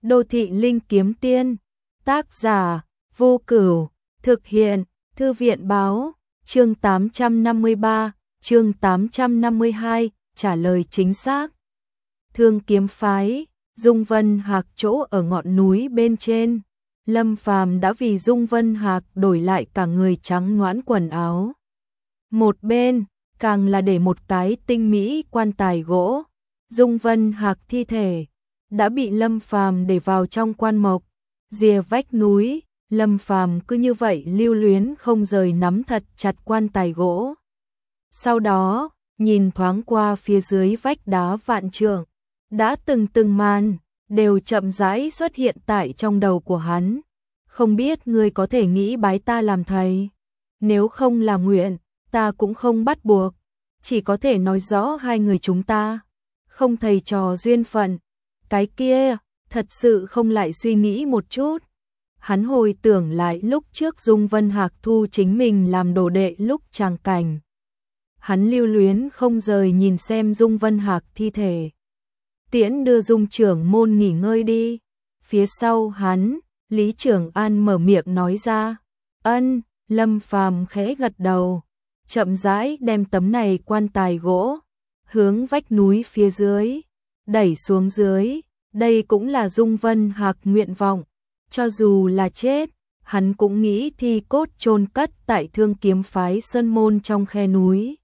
Đô thị linh kiếm tiên, tác giả, Vô Cửu, thực hiện, Thư viện báo, chương 853, chương 852, trả lời chính xác. Thương kiếm phái, Dung Vân Hạc chỗ ở ngọn núi bên trên. Lâm Phàm đã vì Dung Vân Hạc đổi lại cả người trắng nõn quần áo. Một bên, càng là để một cái tinh mỹ quan tài gỗ. Dung Vân Hạc thi thể đã bị Lâm Phàm để vào trong quan mộc. Rìa vách núi, Lâm Phàm cứ như vậy lưu luyến không rời nắm thật chặt quan tài gỗ. Sau đó, nhìn thoáng qua phía dưới vách đá vạn trượng, đã từng màn đều chậm rãi xuất hiện tại trong đầu của hắn. Không biết ngươi có thể nghĩ bái ta làm thầy, nếu không là nguyện, ta cũng không bắt buộc, chỉ có thể nói rõ hai người chúng ta không thầy trò duyên phận. Cái kia, thật sự không lại suy nghĩ một chút. Hắn hồi tưởng lại lúc trước Dung Vân Hạc thu chính mình làm đồ đệ lúc tràng cảnh. Hắn lưu luyến không rời nhìn xem Dung Vân Hạc thi thể. Tiễn đưa Dung trưởng môn nghỉ ngơi đi. Phía sau hắn, Lý Trưởng An mở miệng nói ra. Ân, Lâm Phàm khẽ gật đầu, chậm rãi đem tấm này quan tài gỗ hướng vách núi phía dưới đẩy xuống dưới. Đây cũng là Dung Vân Hạc nguyện vọng, cho dù là chết, hắn cũng nghĩ thi cốt chôn cất tại Thương kiếm phái sơn môn trong khe núi.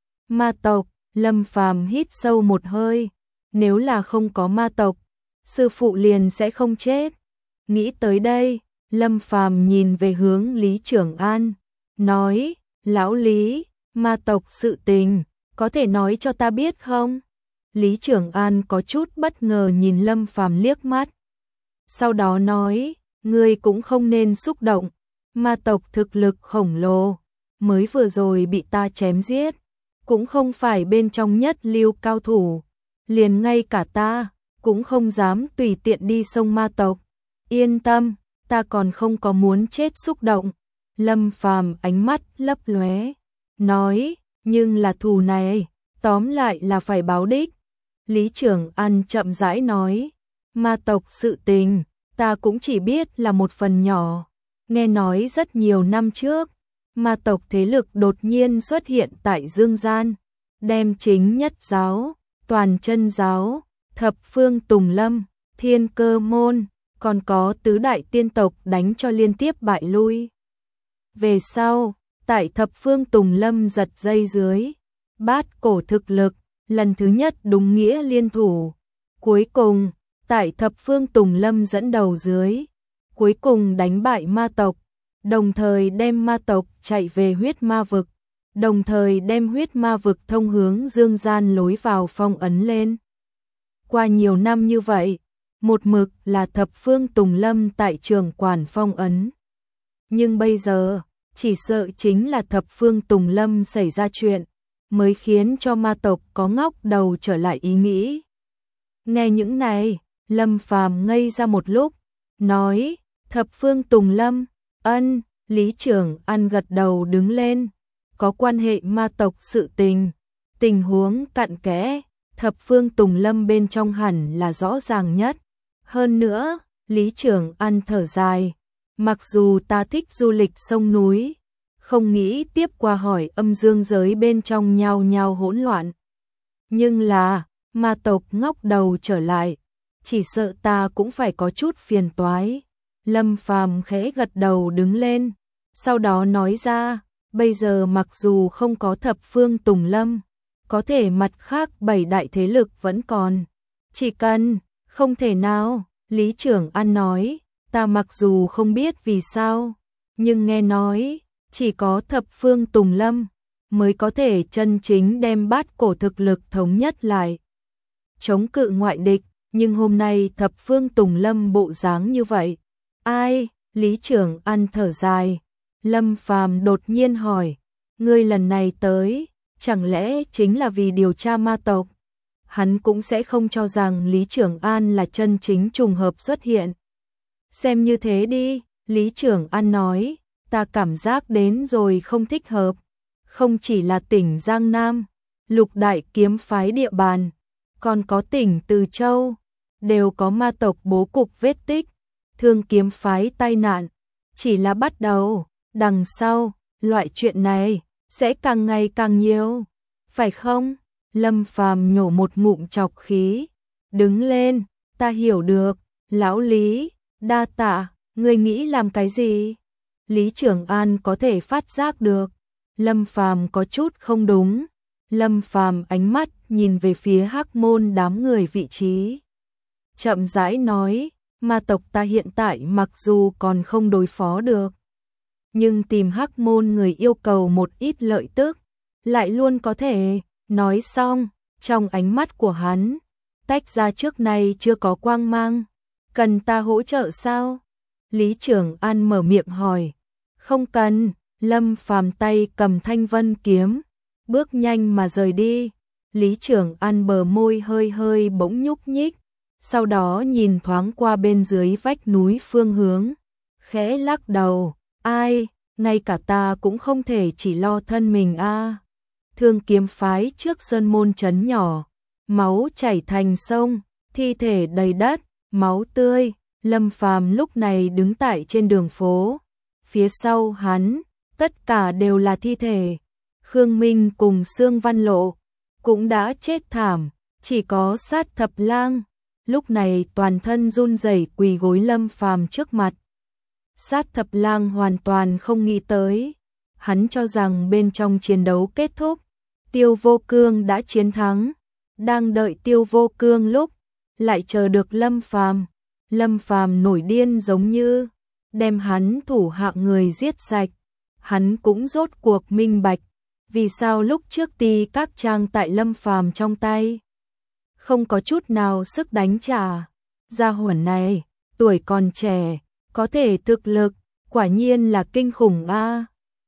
Ma tộc, Lâm Phàm hít sâu một hơi, nếu là không có ma tộc, sư phụ liền sẽ không chết. Nghĩ tới đây, Lâm Phàm nhìn về hướng Lý Trưởng An, nói, lão Lý, ma tộc sự tình, có thể nói cho ta biết không? Lý Trưởng An có chút bất ngờ nhìn Lâm Phàm liếc mắt. Sau đó nói, ngươi cũng không nên xúc động, ma tộc thực lực khổng lồ, mới vừa rồi bị ta chém giết, cũng không phải bên trong nhất lưu cao thủ, liền ngay cả ta cũng không dám tùy tiện đi sông ma tộc. Yên tâm, ta còn không có muốn chết xúc động. Lâm Phàm ánh mắt lấp lóe, nói, nhưng là thù này, tóm lại là phải báo đích. Lý Trưởng An chậm rãi nói, ma tộc sự tình, ta cũng chỉ biết là một phần nhỏ. Nghe nói rất nhiều năm trước, ma tộc thế lực đột nhiên xuất hiện tại Dương Gian, đem chính nhất giáo, toàn chân giáo, thập phương Tùng Lâm, Thiên Cơ Môn, còn có tứ đại tiên tộc đánh cho liên tiếp bại lui. Về sau, tại thập phương Tùng Lâm giật dây dưới, bát cổ thực lực, lần thứ nhất đúng nghĩa liên thủ. Cuối cùng, tại thập phương Tùng Lâm dẫn đầu dưới, cuối cùng đánh bại ma tộc, đồng thời đem ma tộc chạy về huyết ma vực, đồng thời đem huyết ma vực thông hướng Dương Gian lối vào phong ấn lên. Qua nhiều năm như vậy, một mực là thập phương Tùng Lâm tại trường quản phong ấn. Nhưng bây giờ, chỉ sợ chính là thập phương Tùng Lâm xảy ra chuyện, mới khiến cho ma tộc có ngóc đầu trở lại ý nghĩ. Nghe những này, Lâm Phàm ngây ra một lúc, nói, thập phương Tùng Lâm, ân. Lý Trưởng An gật đầu đứng lên, có quan hệ ma tộc sự tình, tình huống cặn kẽ, thập phương Tùng Lâm bên trong hẳn là rõ ràng nhất. Hơn nữa, Lý Trưởng An thở dài, mặc dù ta thích du lịch sông núi, không nghĩ tiếp qua hỏi âm dương giới bên trong nhao nhao hỗn loạn. Nhưng là, ma tộc ngóc đầu trở lại, chỉ sợ ta cũng phải có chút phiền toái. Lâm Phàm khẽ gật đầu đứng lên, sau đó nói ra, bây giờ mặc dù không có thập phương Tùng Lâm, có thể mặt khác 7 đại thế lực vẫn còn. Chỉ cần, không thể nào, Lý Trưởng An nói, ta mặc dù không biết vì sao, nhưng nghe nói, chỉ có thập phương Tùng Lâm mới có thể chân chính đem bát cổ thực lực thống nhất lại, chống cự ngoại địch. Nhưng hôm nay thập phương Tùng Lâm bộ dáng như vậy, ai? Lý Trưởng An thở dài. Lâm Phàm đột nhiên hỏi, ngươi lần này tới, chẳng lẽ chính là vì điều tra ma tộc? Hắn cũng sẽ không cho rằng Lý Trưởng An là chân chính trùng hợp xuất hiện. Xem như thế đi, Lý Trưởng An nói, ta cảm giác đến rồi không thích hợp. Không chỉ là tỉnh Giang Nam, lục đại kiếm phái địa bàn, còn có tỉnh Từ Châu, đều có ma tộc bố cục vết tích, Thương kiếm phái tai nạn chỉ là bắt đầu, đằng sau, loại chuyện này sẽ càng ngày càng nhiều, phải không? Lâm Phàm nhổ một ngụm trọc khí, đứng lên, ta hiểu được, lão Lý, đa tạ, ngươi nghĩ làm cái gì? Lý Trường An có thể phát giác được, Lâm Phàm có chút không đúng. Lâm Phàm ánh mắt nhìn về phía Hắc Môn đám người vị trí. Chậm rãi nói, ma tộc ta hiện tại mặc dù còn không đối phó được, nhưng tìm Hắc Môn người yêu cầu một ít lợi tức, lại luôn có thể. Nói xong, trong ánh mắt của hắn, tách ra trước nay chưa có quang mang. Cần ta hỗ trợ sao? Lý Trường An mở miệng hỏi. Không cần, Lâm Phàm tay cầm thanh vân kiếm, bước nhanh mà rời đi. Lý Trường An bờ môi hơi hơi bỗng nhúc nhích, sau đó nhìn thoáng qua bên dưới vách núi phương hướng, khẽ lắc đầu, ai, ngay cả ta cũng không thể chỉ lo thân mình a. Thương kiếm phái trước sơn môn trấn nhỏ, máu chảy thành sông, thi thể đầy đất, máu tươi. Lâm Phàm lúc này đứng tại trên đường phố, phía sau hắn, tất cả đều là thi thể. Khương Minh cùng Sương Văn Lộ cũng đã chết thảm, chỉ có Sát Thập Lang lúc này toàn thân run rẩy quỳ gối Lâm Phàm trước mặt. Sát Thập Lang hoàn toàn không nghĩ tới, hắn cho rằng bên trong chiến đấu kết thúc, Tiêu Vô Cương đã chiến thắng, đang đợi Tiêu Vô Cương lúc lại chờ được Lâm Phàm. Lâm Phàm nổi điên giống như đem hắn thủ hạ người giết sạch. Hắn cũng rốt cuộc minh bạch, vì sao lúc trước Ti Các Trang tại Lâm Phàm trong tay không có chút nào sức đánh trả. Gia hỏa này, tuổi còn trẻ, có thể thực lực, quả nhiên là kinh khủng a.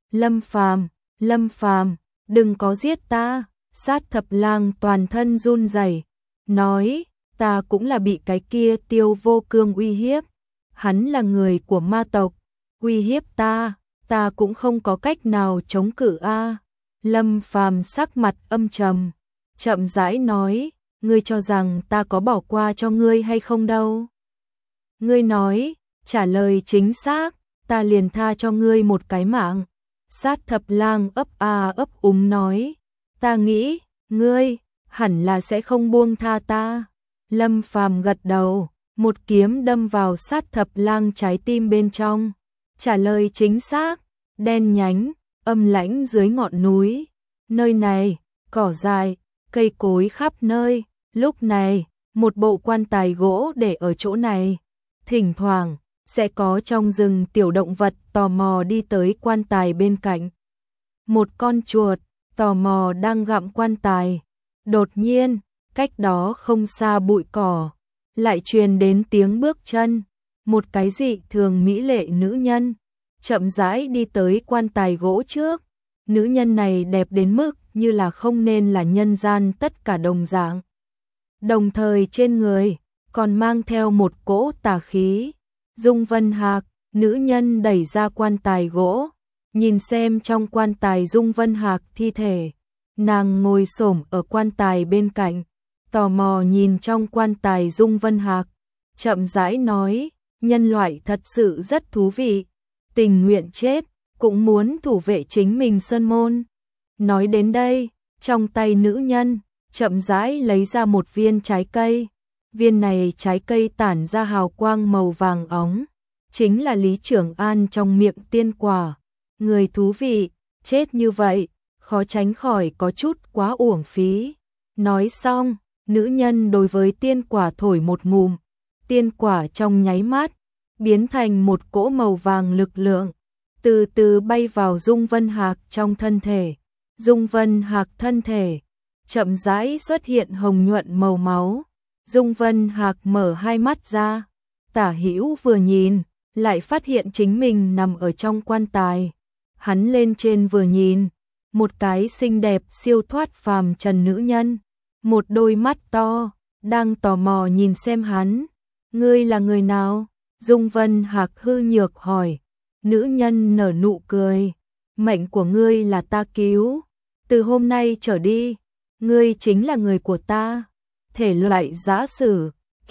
Lâm Phàm, đừng có giết ta. Sát Thập Lang toàn thân run rẩy, nói, ta cũng là bị cái kia Tiêu Vô Cương uy hiếp. Hắn là người của ma tộc, uy hiếp ta cũng không có cách nào chống cự a. Lâm Phàm sắc mặt âm trầm, chậm rãi nói, ngươi cho rằng ta có bỏ qua cho ngươi hay không đâu. Ngươi nói, trả lời chính xác, ta liền tha cho ngươi một cái mạng. Sát Thập Lang ấp úng nói, ta nghĩ, ngươi hẳn là sẽ không buông tha ta. Lâm Phàm gật đầu, một kiếm đâm vào Sát Thập Lang trái tim bên trong. Trả lời chính xác, đen nhánh, âm lãnh dưới ngọn núi. Nơi này, cỏ dại, cây cối khắp nơi. Lúc này, một bộ quan tài gỗ để ở chỗ này. Thỉnh thoảng, sẽ có trong rừng tiểu động vật tò mò đi tới quan tài bên cạnh. Một con chuột, tò mò đang gặm quan tài. Đột nhiên, cách đó không xa bụi cỏ, lại truyền đến tiếng bước chân. Một cái dị thường mỹ lệ nữ nhân, chậm rãi đi tới quan tài gỗ trước. Nữ nhân này đẹp đến mức như là không nên là nhân gian tất cả đồng dạng. Đồng thời trên người, còn mang theo một cỗ tà khí. Dung Vân Hạc, nữ nhân đẩy ra quan tài gỗ, nhìn xem trong quan tài Dung Vân Hạc thi thể. Nàng ngồi xổm ở quan tài bên cạnh, tò mò nhìn trong quan tài Dung Vân Hạc, chậm rãi nói, nhân loại thật sự rất thú vị, tình nguyện chết, cũng muốn thủ vệ chính mình sơn môn. Nói đến đây, trong tay nữ nhân, chậm rãi lấy ra một viên trái cây. Viên này trái cây tản ra hào quang màu vàng óng, chính là Lý Trường An trong miệng tiên quả. Người thú vị, chết như vậy, khó tránh khỏi có chút quá uổng phí. Nói xong, nữ nhân đối với tiên quả thổi một ngụm, tiên quả trong nháy mắt, biến thành một cỗ màu vàng lực lượng, từ từ bay vào Dung Vân Hạc trong thân thể. Dung Vân Hạc thân thể, chậm rãi xuất hiện hồng nhuận màu máu. Dung Vân Hạc mở hai mắt ra, tả hữu vừa nhìn, lại phát hiện chính mình nằm ở trong quan tài. Hắn lên trên vừa nhìn, một cái xinh đẹp siêu thoát phàm trần nữ nhân, một đôi mắt to, đang tò mò nhìn xem hắn. Ngươi là người nào? Dung Vân Hạc hư nhược hỏi. Nữ nhân nở nụ cười, mệnh của ngươi là ta cứu, từ hôm nay trở đi, ngươi chính là người của ta. Thể loại giã sử,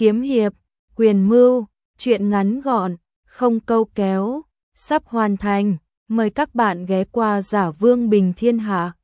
kiếm hiệp, quyền mưu, truyện ngắn gọn, không câu kéo, sắp hoàn thành. Mời các bạn ghé qua Giả Vương Bình Thiên Hạ.